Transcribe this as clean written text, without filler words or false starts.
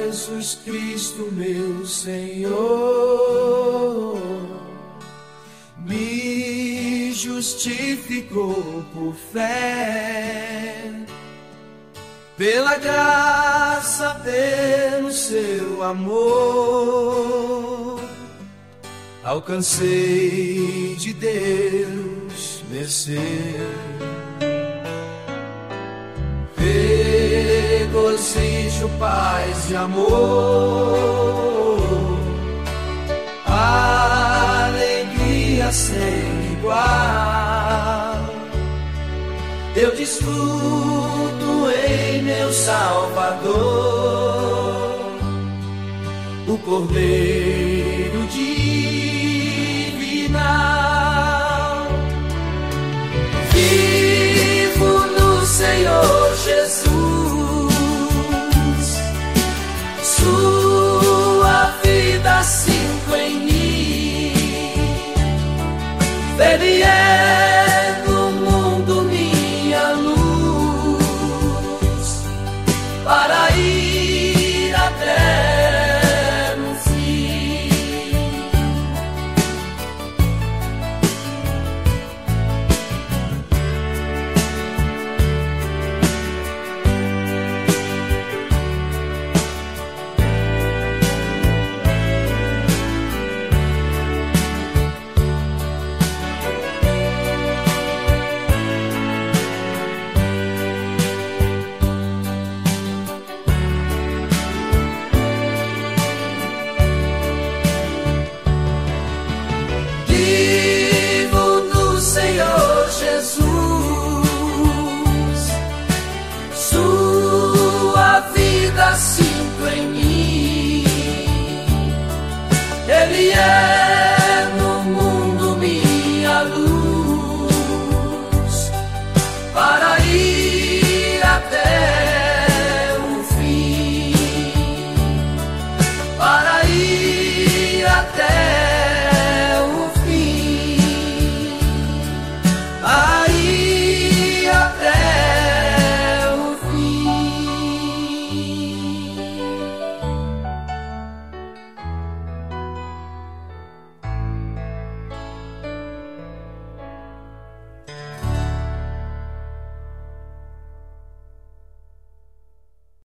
Jesus Cristo, meu Senhor, me justificou por fé, pela graça, pelo seu amor, alcancei de Deus mercê. Regozijo, paz e amor, alegria sem igual, eu desfruto em meu Salvador, o Cordeiro